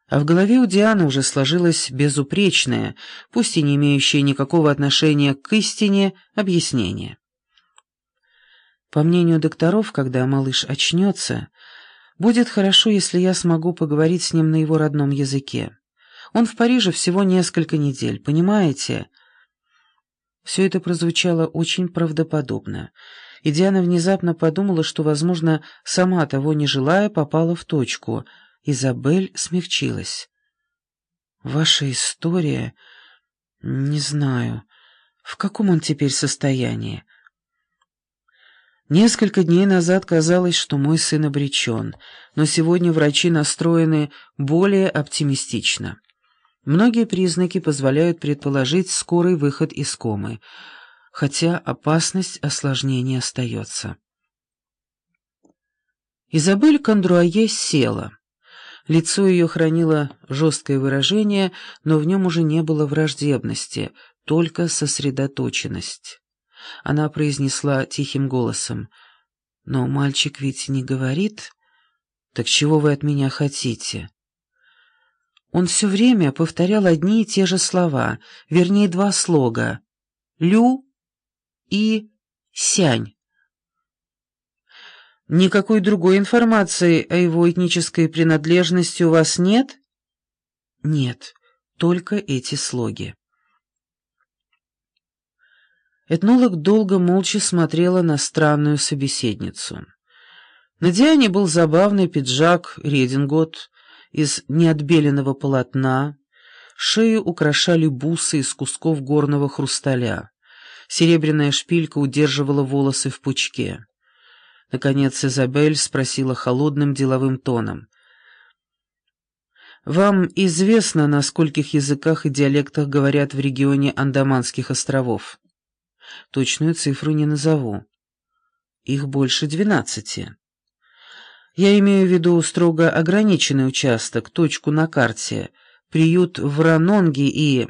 А в голове у Дианы уже сложилось безупречное, пусть и не имеющее никакого отношения к истине, объяснение. По мнению докторов, когда малыш очнется, будет хорошо, если я смогу поговорить с ним на его родном языке. Он в Париже всего несколько недель, понимаете? Все это прозвучало очень правдоподобно, и Диана внезапно подумала, что, возможно, сама того не желая, попала в точку. Изабель смягчилась. «Ваша история... Не знаю, в каком он теперь состоянии?» Несколько дней назад казалось, что мой сын обречен, но сегодня врачи настроены более оптимистично. Многие признаки позволяют предположить скорый выход из комы, хотя опасность осложнения остается. Изабель Кондруае села. Лицо ее хранило жесткое выражение, но в нем уже не было враждебности, только сосредоточенность. Она произнесла тихим голосом: «Но мальчик ведь не говорит? Так чего вы от меня хотите?» Он все время повторял одни и те же слова, вернее, два слога: «лю» и «сянь». «Никакой другой информации о его этнической принадлежности у вас нет?» «Нет, только эти слоги». Этнолог долго молча смотрела на странную собеседницу. На Диане был забавный пиджак редингот из неотбеленного полотна, шею украшали бусы из кусков горного хрусталя, серебряная шпилька удерживала волосы в пучке. Наконец Изабель спросила холодным деловым тоном: «Вам известно, на скольких языках и диалектах говорят в регионе Андаманских островов?» «Точную цифру не назову. Их больше 12. Я имею в виду строго ограниченный участок, точку на карте, приют в Ранонге и...»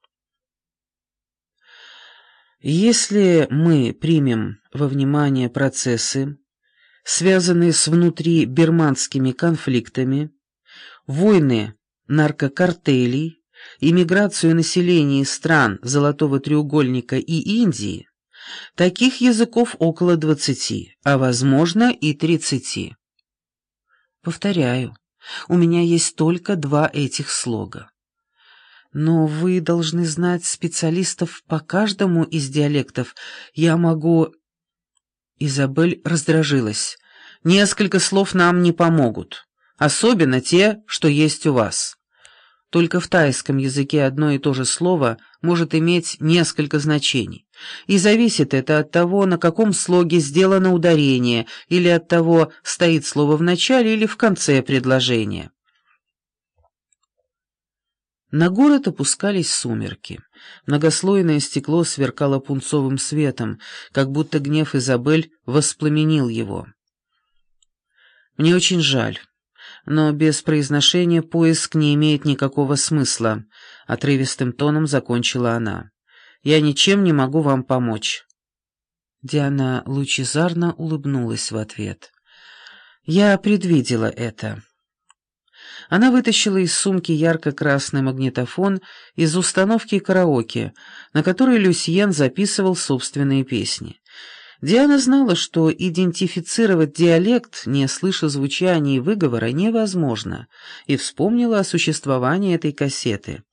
Если мы примем во внимание процессы, связанные с внутрибирманскими конфликтами, войны наркокартелей, иммиграцию населения из стран Золотого треугольника и Индии, таких языков около 20, а возможно и 30. Повторяю, у меня есть только два этих слога. Но вы должны знать специалистов по каждому из диалектов. Я могу...» Изабель раздражилась. «Несколько слов нам не помогут, особенно те, что есть у вас. Только в тайском языке одно и то же слово может иметь несколько значений, и зависит это от того, на каком слоге сделано ударение, или от того, стоит слово в начале или в конце предложения». На город опускались сумерки. Многослойное стекло сверкало пунцовым светом, как будто гнев Изабель воспламенил его. «Мне очень жаль, но без произношения поиск не имеет никакого смысла», — отрывистым тоном закончила она. «Я ничем не могу вам помочь». Диана лучезарно улыбнулась в ответ. «Я предвидела это». Она вытащила из сумки ярко-красный магнитофон из установки караоке, на которой Люсьен записывал собственные песни. Диана знала, что идентифицировать диалект, не слыша звучания и выговора, невозможно, и вспомнила о существовании этой кассеты.